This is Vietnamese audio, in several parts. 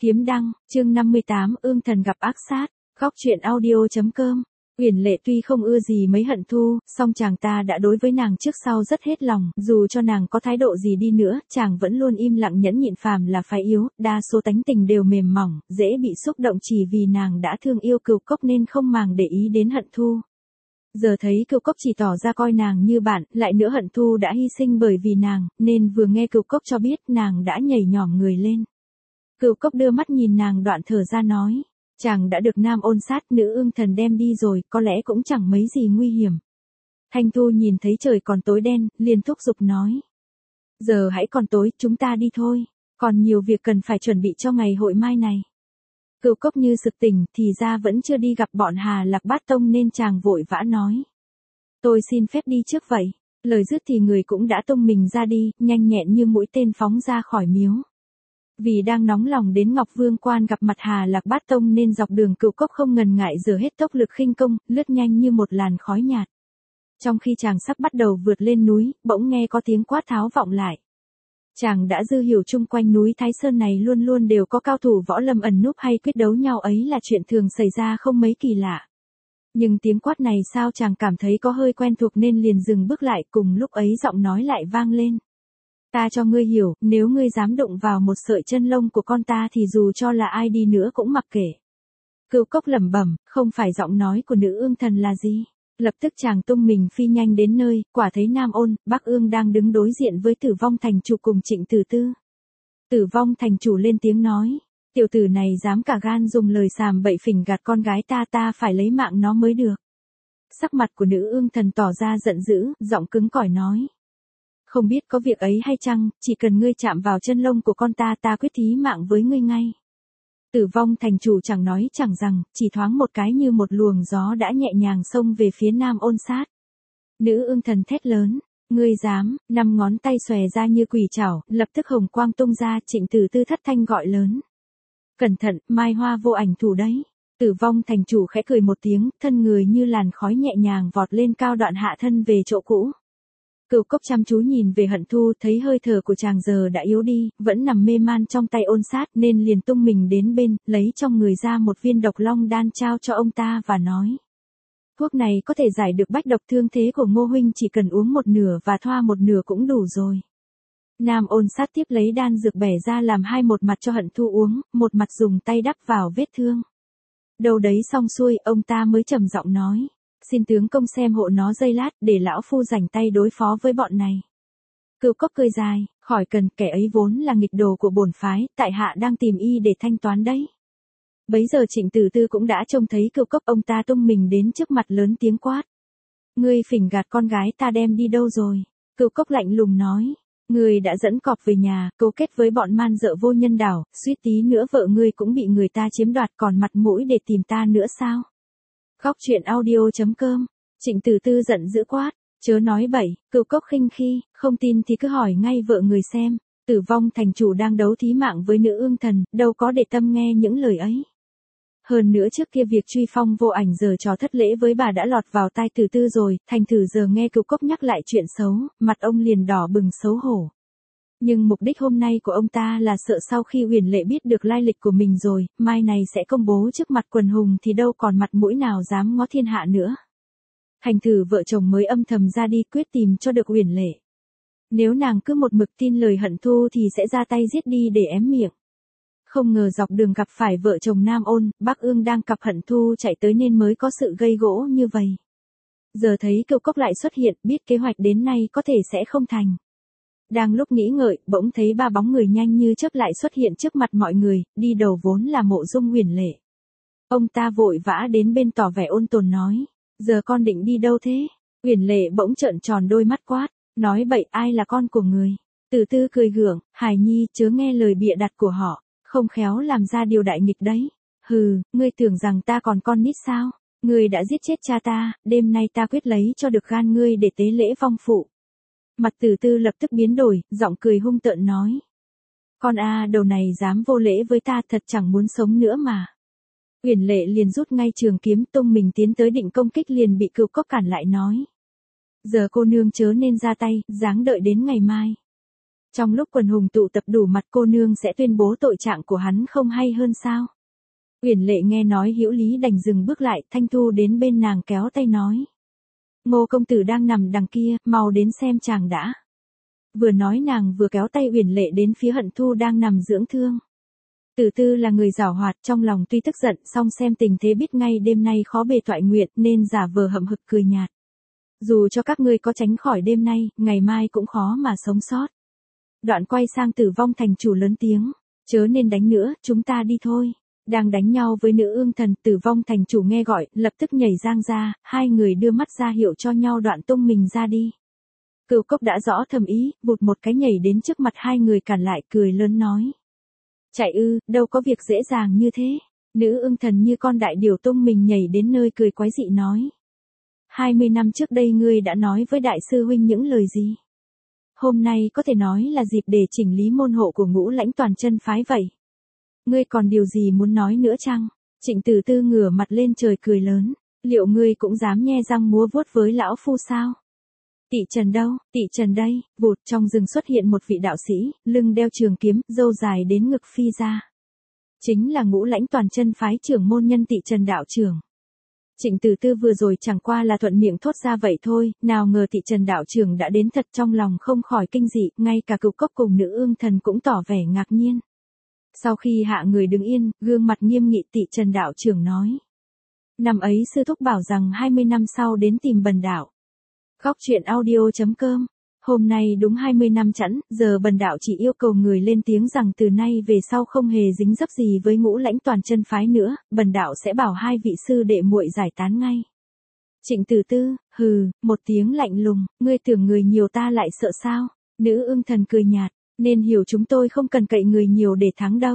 Kiếm đăng, chương 58 ương thần gặp ác sát, góc truyện audio.com. Uyển Lệ tuy không ưa gì mấy Hận Thu, song chàng ta đã đối với nàng trước sau rất hết lòng, dù cho nàng có thái độ gì đi nữa, chàng vẫn luôn im lặng nhẫn nhịn, phàm là phái yếu, đa số tánh tình đều mềm mỏng, dễ bị xúc động, chỉ vì nàng đã thương yêu Cửu Cốc nên không màng để ý đến Hận Thu. Giờ thấy Cửu Cốc chỉ tỏ ra coi nàng như bạn, lại nữa Hận Thu đã hy sinh bởi vì nàng, nên vừa nghe Cửu Cốc cho biết nàng đã nhảy nhỏm người lên. Cửu Cốc đưa mắt nhìn nàng đoạn thở ra nói, chàng đã được Nam Ôn sát, nữ ương thần đem đi rồi, có lẽ cũng chẳng mấy gì nguy hiểm. Thanh Thu nhìn thấy trời còn tối đen, liền thúc giục nói, giờ hãy còn tối, chúng ta đi thôi, còn nhiều việc cần phải chuẩn bị cho ngày hội mai này. Cửu Cốc như sực tỉnh, thì ra vẫn chưa đi gặp bọn Hà Lạc Bát Tông nên chàng vội vã nói, tôi xin phép đi trước vậy. Lời dứt thì người cũng đã tung mình ra đi, nhanh nhẹn như mũi tên phóng ra khỏi miếu. Vì đang nóng lòng đến Ngọc Vương Quan gặp mặt Hà Lạc Bát Tông nên dọc đường Cửu Cốc không ngần ngại giở hết tốc lực khinh công, lướt nhanh như một làn khói nhạt. Trong khi chàng sắp bắt đầu vượt lên núi, bỗng nghe có tiếng quát tháo vọng lại. Chàng đã dư hiểu chung quanh núi Thái Sơn này luôn luôn đều có cao thủ võ lâm ẩn núp hay quyết đấu nhau, ấy là chuyện thường xảy ra không mấy kỳ lạ. Nhưng tiếng quát này sao chàng cảm thấy có hơi quen thuộc nên liền dừng bước lại, cùng lúc ấy giọng nói lại vang lên. Ta cho ngươi hiểu, nếu ngươi dám đụng vào một sợi chân lông của con ta thì dù cho là ai đi nữa cũng mặc kệ. Cửu Cốc lẩm bẩm, không phải giọng nói của nữ ương thần là gì? Lập tức chàng tung mình phi nhanh đến nơi, quả thấy Nam Ôn, Bắc Ương đang đứng đối diện với Tử Vong thành chủ cùng Trịnh Tử Tư. Tử Vong thành chủ lên tiếng nói, tiểu tử này dám cả gan dùng lời sàm bậy phỉnh gạt con gái ta phải lấy mạng nó mới được. Sắc mặt của nữ ương thần tỏ ra giận dữ, giọng cứng cỏi nói. Không biết có việc ấy hay chăng, chỉ cần ngươi chạm vào chân lông của con ta quyết thí mạng với ngươi ngay. Tử Vong thành chủ chẳng nói chẳng rằng, chỉ thoáng một cái như một luồng gió đã nhẹ nhàng xông về phía Nam Ôn sát. Nữ ương thần thét lớn, ngươi dám, 5 ngón tay xòe ra như quỷ trảo, lập tức hồng quang tung ra. Trịnh Tử Tư thất thanh gọi lớn. Cẩn thận, mai hoa vô ảnh thủ đấy. Tử Vong thành chủ khẽ cười một tiếng, thân người như làn khói nhẹ nhàng vọt lên cao, đoạn hạ thân về chỗ cũ. Cửu Cốc chăm chú nhìn về Hận Thu, thấy hơi thở của chàng giờ đã yếu đi, vẫn nằm mê man trong tay Ôn sát nên liền tung mình đến bên, lấy trong người ra một viên độc long đan trao cho ông ta và nói. Thuốc này có thể giải được bách độc thương thế của Ngô huynh, chỉ cần uống một nửa và thoa một nửa cũng đủ rồi. Nam Ôn sát tiếp lấy đan dược bẻ ra làm hai, một mặt cho Hận Thu uống, một mặt dùng tay đắp vào vết thương. Đâu đấy xong xuôi, ông ta mới trầm giọng nói. Xin tướng công xem hộ nó giây lát, để lão phu rảnh tay đối phó với bọn này. Cửu Cốc cười dài, khỏi cần, kẻ ấy vốn là nghịch đồ của bổn phái, tại hạ đang tìm y để thanh toán đấy. Bấy giờ Trịnh Tử Tư cũng đã trông thấy Cửu Cốc, ông ta tung mình đến trước mặt lớn tiếng quát. Ngươi phỉnh gạt con gái ta đem đi đâu rồi? Cửu Cốc lạnh lùng nói. Ngươi đã dẫn cọp về nhà, cấu kết với bọn man dợ vô nhân đảo, suýt tí nữa vợ ngươi cũng bị người ta chiếm đoạt, còn mặt mũi để tìm ta nữa sao? Góc truyện audio.com. Trịnh Tử Tư giận dữ quát, chớ nói bậy. Cửu Cốc khinh khi, không tin thì cứ hỏi ngay vợ người xem. Tử Vong thành chủ đang đấu thí mạng với nữ ương thần, đâu có để tâm nghe những lời ấy. Hơn nữa trước kia việc Truy Phong vô ảnh giờ trò thất lễ với bà đã lọt vào tai Tử Tư rồi, thành thử giờ nghe Cửu Cốc nhắc lại chuyện xấu, mặt ông liền đỏ bừng xấu hổ. Nhưng mục đích hôm nay của ông ta là sợ sau khi Uyển Lệ biết được lai lịch của mình rồi, mai này sẽ công bố trước mặt quần hùng thì đâu còn mặt mũi nào dám ngó thiên hạ nữa. Thành thử vợ chồng mới âm thầm ra đi quyết tìm cho được Uyển Lệ. Nếu nàng cứ một mực tin lời Hận Thu thì sẽ ra tay giết đi để ém miệng. Không ngờ dọc đường gặp phải vợ chồng Nam Ôn, Bắc Ương đang cặp Hận Thu chạy tới nên mới có sự gây gỗ như vậy. Giờ thấy Cửu Cốc lại xuất hiện, biết kế hoạch đến nay có thể sẽ không thành. Đang lúc nghĩ ngợi, bỗng thấy 3 bóng người nhanh như chớp lại xuất hiện trước mặt mọi người, đi đầu vốn là Mộ Dung Uyển Lệ. Ông ta vội vã đến bên tỏ vẻ ôn tồn nói, giờ con định đi đâu thế? Uyển Lệ bỗng trợn tròn đôi mắt quát, nói bậy, ai là con của người? Tử Tư cười gượng, hài nhi chớ nghe lời bịa đặt của họ, không khéo làm ra điều đại nghịch đấy. Hừ, ngươi tưởng rằng ta còn con nít sao? Ngươi đã giết chết cha ta, đêm nay ta quyết lấy cho được gan ngươi để tế lễ vong phụ. Mặt Tử Tư lập tức biến đổi, giọng cười hung tợn nói. Con đầu này dám vô lễ với ta, thật chẳng muốn sống nữa mà. Uyển Lệ liền rút ngay trường kiếm, tung mình tiến tới định công kích, liền bị Cửu Cốc cản lại nói. Giờ cô nương chớ nên ra tay, ráng đợi đến ngày mai. Trong lúc quần hùng tụ tập đủ mặt cô nương sẽ tuyên bố tội trạng của hắn không hay hơn sao? Uyển Lệ nghe nói hữu lý đành dừng bước lại, Thanh Thu đến bên nàng kéo tay nói. Ngô công tử đang nằm đằng kia, mau đến xem chàng đã. Vừa nói nàng vừa kéo tay Uyển Lệ đến phía Hận Thu đang nằm dưỡng thương. Tử Tư là người giảo hoạt, trong lòng tuy tức giận, song xem tình thế biết ngay đêm nay khó bề toại nguyện nên giả vờ hậm hực cười nhạt. Dù cho các ngươi có tránh khỏi đêm nay, ngày mai cũng khó mà sống sót. Đoạn quay sang Tử Vong thành chủ lớn tiếng, chớ nên đánh nữa, chúng ta đi thôi. Đang đánh nhau với nữ ương thần, Tử Vong thành chủ nghe gọi, lập tức nhảy giang ra, hai người đưa mắt ra hiệu cho nhau đoạn tung mình ra đi. Cửu Cốc đã rõ thầm ý, vụt một cái nhảy đến trước mặt hai người cản lại cười lớn nói. Chạy ư, đâu có việc dễ dàng như thế. Nữ ương thần như con đại điểu tung mình nhảy đến nơi cười quái dị nói. 20 năm trước đây ngươi đã nói với đại sư huynh những lời gì? Hôm nay có thể nói là dịp để chỉnh lý môn hộ của Ngũ Lãnh toàn chân phái vậy. Ngươi còn điều gì muốn nói nữa chăng? Trịnh Tử Tư ngửa mặt lên trời cười lớn. Liệu ngươi cũng dám nhe răng múa vuốt với lão phu sao? Tị Trần đâu? Tị Trần đây. Vụt trong rừng xuất hiện một vị đạo sĩ, lưng đeo trường kiếm, râu dài đến ngực phi ra. Chính là Ngũ Lãnh toàn chân phái trưởng môn nhân Tị Trần đạo trưởng. Trịnh Tử Tư vừa rồi chẳng qua là thuận miệng thốt ra vậy thôi, nào ngờ Tị Trần đạo trưởng đã đến thật, trong lòng không khỏi kinh dị, ngay cả Cửu Cốc cùng nữ ương thần cũng tỏ vẻ ngạc nhiên. Sau khi hạ người đứng yên, gương mặt nghiêm nghị Tị Trần đạo trưởng nói. Năm ấy sư thúc bảo rằng 20 năm sau đến tìm Bần đạo. Góc truyện audio.com. Hôm nay đúng 20 năm chẵn, giờ Bần đạo chỉ yêu cầu người lên tiếng rằng từ nay về sau không hề dính dấp gì với Ngũ Lãnh toàn chân phái nữa, Bần đạo sẽ bảo hai vị sư đệ muội giải tán ngay. Trịnh Tử Tư, hừ, một tiếng lạnh lùng, ngươi tưởng người nhiều ta lại sợ sao? Nữ ương thần cười nhạt, nên hiểu chúng tôi không cần cậy người nhiều để thắng đâu.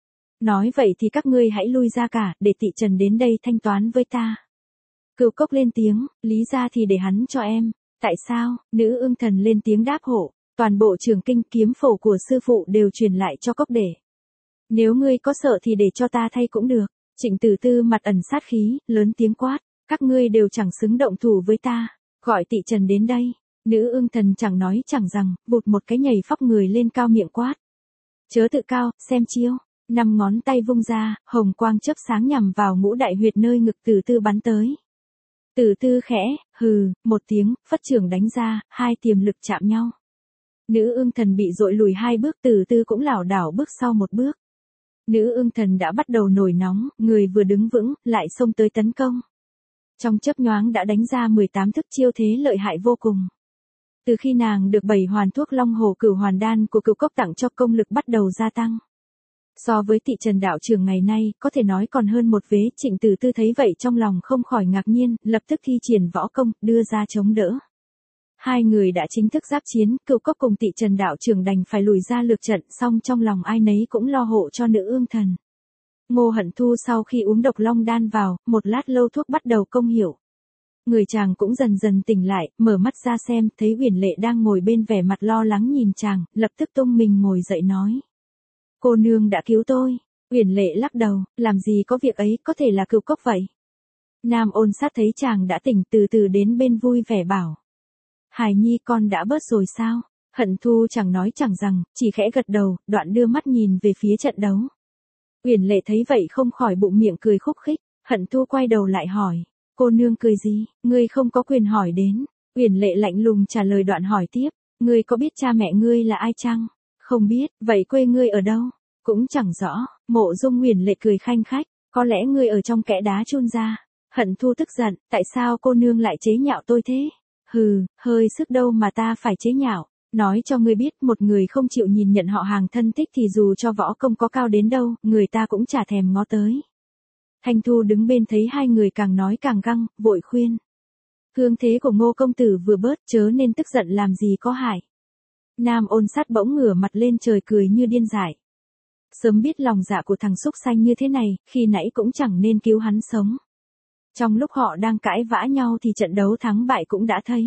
Nói vậy thì các ngươi hãy lui ra cả, để Tị Trần đến đây thanh toán với ta. Cửu Cốc lên tiếng, lý ra thì để hắn cho em. Tại sao? Nữ ương thần lên tiếng đáp hộ, toàn bộ trường kinh kiếm phổ của sư phụ đều truyền lại cho Cốc để. Nếu ngươi có sợ thì để cho ta thay cũng được. Trịnh Tử Tư mặt ẩn sát khí, lớn tiếng quát, các ngươi đều chẳng xứng động thủ với ta, gọi Tị Trần đến đây. Nữ ương thần chẳng nói chẳng rằng, vụt một cái nhảy phóc người lên cao miệng quát. Chớ tự cao, xem chiêu. 5 ngón tay vung ra, hồng quang chớp sáng nhằm vào ngũ đại huyệt nơi ngực Tử Tư bắn tới. Tử Tư khẽ, hừ, một tiếng, phất trưởng đánh ra, hai tiềm lực chạm nhau. Nữ ương thần bị dội lùi 2 bước, Tử Tư cũng lảo đảo bước sau 1 bước. Nữ ương thần đã bắt đầu nổi nóng, người vừa đứng vững, lại xông tới tấn công. Trong chớp nhoáng đã đánh ra 18 thức chiêu thế lợi hại vô cùng. Từ khi nàng được 7 hoàn thuốc Long Hổ Cửu Hoàn Đan của Cửu Cốc tặng cho, công lực bắt đầu gia tăng. So với Tị Trần đạo trưởng ngày nay, có thể nói còn hơn một vế. Trịnh Tử Tư thấy vậy trong lòng không khỏi ngạc nhiên, lập tức thi triển võ công, đưa ra chống đỡ. Hai người đã chính thức giáp chiến, Cửu Cốc cùng Tị Trần đạo trưởng đành phải lùi ra lược trận, song trong lòng ai nấy cũng lo hộ cho nữ ương thần. Ngô Hận Thu sau khi uống độc long đan vào, một lát lâu thuốc bắt đầu công hiệu. Người chàng cũng dần dần tỉnh lại, mở mắt ra xem, thấy Uyển Lệ đang ngồi bên vẻ mặt lo lắng nhìn chàng, lập tức tung mình ngồi dậy nói. Cô nương đã cứu tôi. Uyển Lệ lắc đầu, làm gì có việc ấy, có thể là Cửu Cốc vậy. Nam Ôn Sát thấy chàng đã tỉnh, từ từ đến bên vui vẻ bảo. Hài nhi con đã bớt rồi sao? Hận Thu chẳng nói chẳng rằng, chỉ khẽ gật đầu, đoạn đưa mắt nhìn về phía trận đấu. Uyển Lệ thấy vậy không khỏi bụng miệng cười khúc khích. Hận Thu quay đầu lại hỏi. Cô nương cười gì, ngươi không có quyền hỏi đến. Uyển Lệ lạnh lùng trả lời, đoạn hỏi tiếp. Ngươi có biết cha mẹ ngươi là ai chăng? Không biết, vậy quê ngươi ở đâu? Cũng chẳng rõ. Mộ Dung Uyển Lệ cười khanh khách. Có lẽ ngươi ở trong kẽ đá chôn ra. Hận Thu tức giận, tại sao cô nương lại chế nhạo tôi thế? Hừ, hơi sức đâu mà ta phải chế nhạo. Nói cho ngươi biết, một người không chịu nhìn nhận họ hàng thân thích thì dù cho võ công có cao đến đâu, người ta cũng chả thèm ngó tới. Thanh Thu đứng bên thấy hai người càng nói càng găng, vội khuyên. Hương thế của Ngô công tử vừa bớt, chớ nên tức giận làm gì có hại. Nam Ôn Sát bỗng ngửa mặt lên trời cười như điên dại. Sớm biết lòng dạ của thằng súc sanh như thế này, khi nãy cũng chẳng nên cứu hắn sống. Trong lúc họ đang cãi vã nhau thì trận đấu thắng bại cũng đã thấy.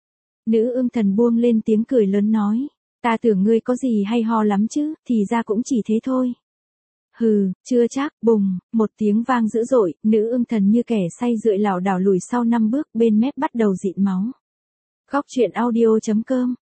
Nữ ương thần buông lên tiếng cười lớn nói. Ta tưởng ngươi có gì hay ho lắm chứ, thì ra cũng chỉ thế thôi. Hừ, chưa chắc. Bùng, một tiếng vang dữ dội, nữ ương thần như kẻ say rượu lảo đảo lùi sau 5 bước, bên mép bắt đầu dịn máu. Góc truyện audio.com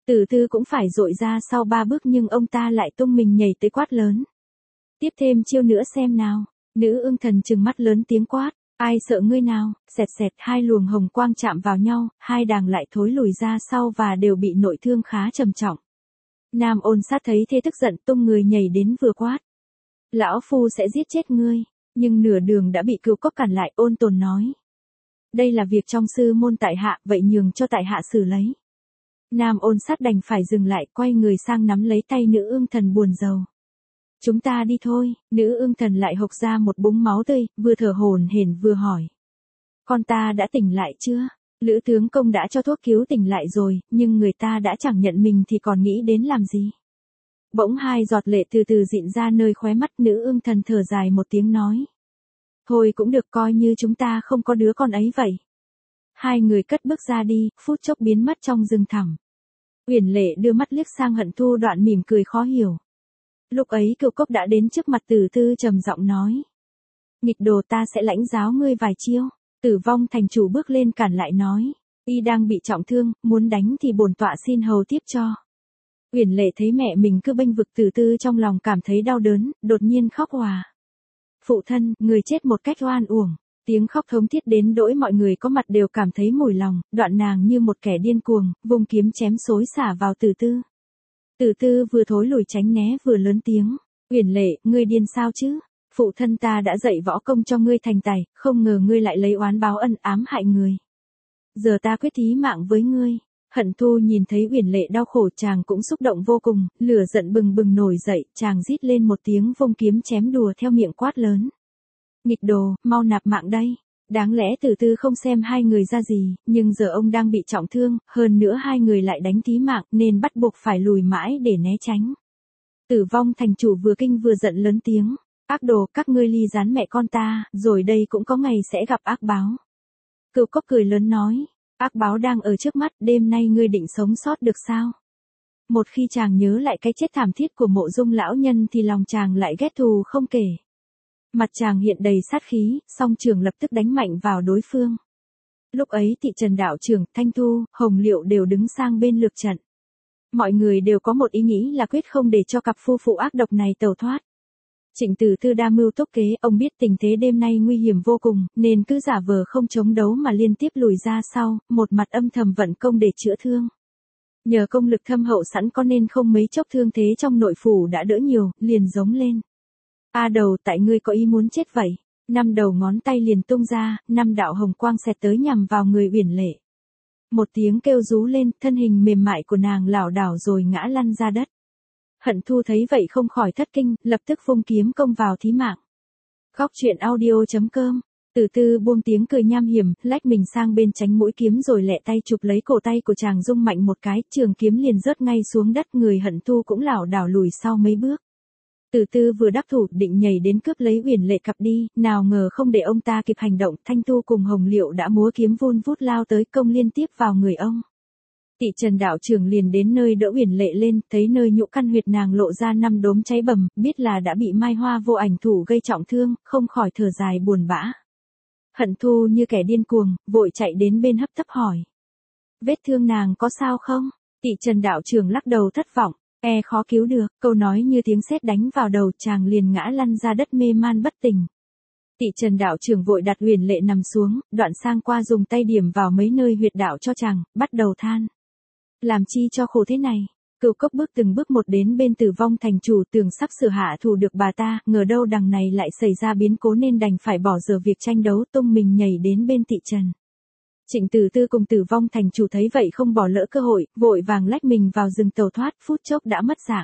Từ Tư cũng phải dội ra sau 3 bước nhưng ông ta lại tung mình nhảy tới quát lớn. Tiếp thêm chiêu nữa xem nào. Nữ ương thần trừng mắt lớn tiếng quát. Ai sợ ngươi nào, xẹt xẹt hai luồng hồng quang chạm vào nhau, hai đàng lại thối lùi ra sau và đều bị nội thương khá trầm trọng. Nam Ôn Sát thấy thế tức giận tung người nhảy đến vừa quát. Lão phu sẽ giết chết ngươi, nhưng nửa đường đã bị Cửu Cốc cản lại. Ôn Tồn nói. Đây là việc trong sư môn tại hạ, vậy nhường cho tại hạ xử lấy. Nam Ôn Sát đành phải dừng lại, quay người sang nắm lấy tay nữ ương thần buồn rầu. Chúng ta đi thôi, nữ ương thần lại hộc ra một búng máu tươi, vừa thở hổn hển vừa hỏi. Con ta đã tỉnh lại chưa? Lữ tướng công đã cho thuốc cứu tỉnh lại rồi, nhưng người ta đã chẳng nhận mình thì còn nghĩ đến làm gì? Bỗng hai giọt lệ từ từ dịn ra nơi khóe mắt. Nữ ương thần thở dài một tiếng nói. Thôi cũng được, coi như chúng ta không có đứa con ấy vậy. Hai người cất bước ra đi, phút chốc biến mất trong rừng thẳm. Uyển Lệ đưa mắt liếc sang Hận Thu Đoạn mỉm cười khó hiểu. Lúc ấy Cửu Cốc đã đến trước mặt Từ Tư trầm giọng nói. Nghịch đồ, ta sẽ lãnh giáo ngươi vài chiêu. Tử Vong thành chủ bước lên cản lại nói. Y đang bị trọng thương, muốn đánh thì bổn tọa xin hầu tiếp cho. Uyển Lệ thấy mẹ mình cứ bênh vực Từ Tư trong lòng cảm thấy đau đớn, đột nhiên khóc òa. Phụ thân, người chết một cách oan uổng. Tiếng khóc thống thiết đến nỗi mọi người có mặt đều cảm thấy mủi lòng. Đoạn nàng như một kẻ điên cuồng, vùng kiếm chém xối xả vào Từ Tư. Từ Tư vừa thối lùi tránh né vừa lớn tiếng. Uyển Lệ, ngươi điên sao chứ? Phụ thân ta đã dạy võ công cho ngươi thành tài, không ngờ ngươi lại lấy oán báo ân, ám hại người. Giờ ta quyết thí mạng với ngươi. Hận Thu nhìn thấy Uyển Lệ đau khổ, chàng cũng xúc động vô cùng, lửa giận bừng bừng nổi dậy, chàng rít lên một tiếng, vung kiếm chém đùa theo miệng quát lớn. Nghịch đồ, mau nạp mạng đây. Đáng lẽ Từ Tư không xem hai người ra gì, nhưng giờ ông đang bị trọng thương, hơn nữa hai người lại đánh thí mạng nên bắt buộc phải lùi mãi để né tránh. Tử Vong thành chủ vừa kinh vừa giận lớn tiếng. Ác đồ, các ngươi ly gián mẹ con ta, rồi đây cũng có ngày sẽ gặp ác báo. Cửu Cốc cười lớn nói. Ác báo đang ở trước mắt, đêm nay ngươi định sống sót được sao? Một khi chàng nhớ lại cái chết thảm thiết của Mộ Dung lão nhân thì lòng chàng lại ghét thù không kể. Mặt chàng hiện đầy sát khí, song trường lập tức đánh mạnh vào đối phương. Lúc ấy Thị Trần đạo trưởng, Thanh Thu, Hồng Liệu đều đứng sang bên lược trận. Mọi người đều có một ý nghĩ là quyết không để cho cặp phu phụ ác độc này tẩu thoát. Trịnh Từ Tư đa mưu túc kế, ông biết tình thế đêm nay nguy hiểm vô cùng, nên cứ giả vờ không chống đấu mà liên tiếp lùi ra sau, một mặt âm thầm vận công để chữa thương. Nhờ công lực thâm hậu sẵn có nên không mấy chốc thương thế trong nội phủ đã đỡ nhiều, liền giống lên. A Đầu, tại ngươi có ý muốn chết vậy? 5 đầu ngón tay liền tung ra, 5 đạo hồng quang xẹt tới nhằm vào người Uyển Lệ. Một tiếng kêu rú lên, thân hình mềm mại của nàng lảo đảo rồi ngã lăn ra đất. Hận Thu thấy vậy không khỏi thất kinh, lập tức vung kiếm công vào thí mạng. Góc truyện audio.com. Từ Tư buông tiếng cười nham hiểm, lách mình sang bên tránh mũi kiếm rồi lẹ tay chụp lấy cổ tay của chàng, rung mạnh một cái, trường kiếm liền rớt ngay xuống đất, người Hận Thu cũng lảo đảo lùi sau mấy bước. Từ Tư vừa đắc thủ định nhảy đến cướp lấy Uyển Lệ cặp đi, nào ngờ không để ông ta kịp hành động, Thanh Thu cùng Hồng Liệu đã múa kiếm vun vút lao tới công liên tiếp vào người ông. Thị Trần đạo trưởng liền đến nơi đỡ Uyển Lệ lên, thấy nơi nhũ căn huyệt nàng lộ ra 5 đốm cháy bầm, biết là đã bị Mai Hoa Vô Ảnh thủ gây trọng thương, không khỏi thở dài buồn bã. Hận Thu như kẻ điên cuồng, vội chạy đến bên hấp tấp hỏi. Vết thương nàng có sao không? Thị Trần đạo trưởng lắc đầu thất vọng. Khó cứu được, câu nói như tiếng sét đánh vào đầu, chàng liền ngã lăn ra đất mê man bất tỉnh. Thị Trần đạo trưởng vội đặt Uyển Lệ nằm xuống, đoạn sang qua dùng tay điểm vào mấy nơi huyệt đạo cho chàng, bắt đầu than. Làm chi cho khổ thế này? Cửu Cốc bước từng bước một đến bên Tử Vong thành chủ, tưởng sắp sửa hạ thủ được bà ta, ngờ đâu đằng này lại xảy ra biến cố nên đành phải bỏ dở việc tranh đấu, tung mình nhảy đến bên Thị Trần. Trịnh Từ Tư cùng Tử Vong thành chủ thấy vậy không bỏ lỡ cơ hội, vội vàng lách mình vào rừng tẩu thoát, phút chốc đã mất dạng.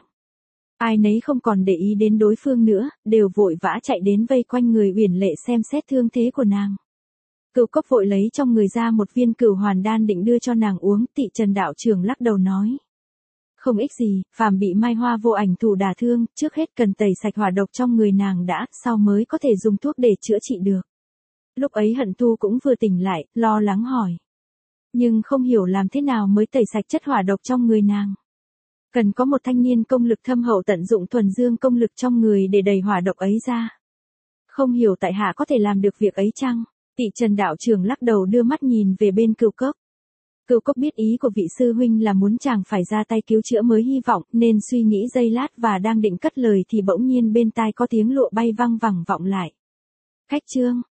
Ai nấy không còn để ý đến đối phương nữa, đều vội vã chạy đến vây quanh người Uyển Lệ xem xét thương thế của nàng. Cửu Cốc vội lấy trong người ra một viên cửu hoàn đan định đưa cho nàng uống, Thị Trần đạo trưởng lắc đầu nói. Không ích gì, phàm bị Mai Hoa Vô Ảnh thủ đả thương, trước hết cần tẩy sạch hỏa độc trong người nàng đã, sau mới có thể dùng thuốc để chữa trị được. Lúc ấy Hận Thu cũng vừa tỉnh lại, lo lắng hỏi. Nhưng không hiểu làm thế nào mới tẩy sạch chất hỏa độc trong người nàng. Cần có một thanh niên công lực thâm hậu tận dụng thuần dương công lực trong người để đẩy hỏa độc ấy ra. Không hiểu tại hạ có thể làm được việc ấy chăng? Thị Trần đạo trưởng lắc đầu đưa mắt nhìn về bên Cửu Cốc. Cửu Cốc biết ý của vị sư huynh là muốn chàng phải ra tay cứu chữa mới hy vọng, nên suy nghĩ giây lát và đang định cất lời thì bỗng nhiên bên tai có tiếng lụa bay văng vẳng vọng lại. Khách Trương,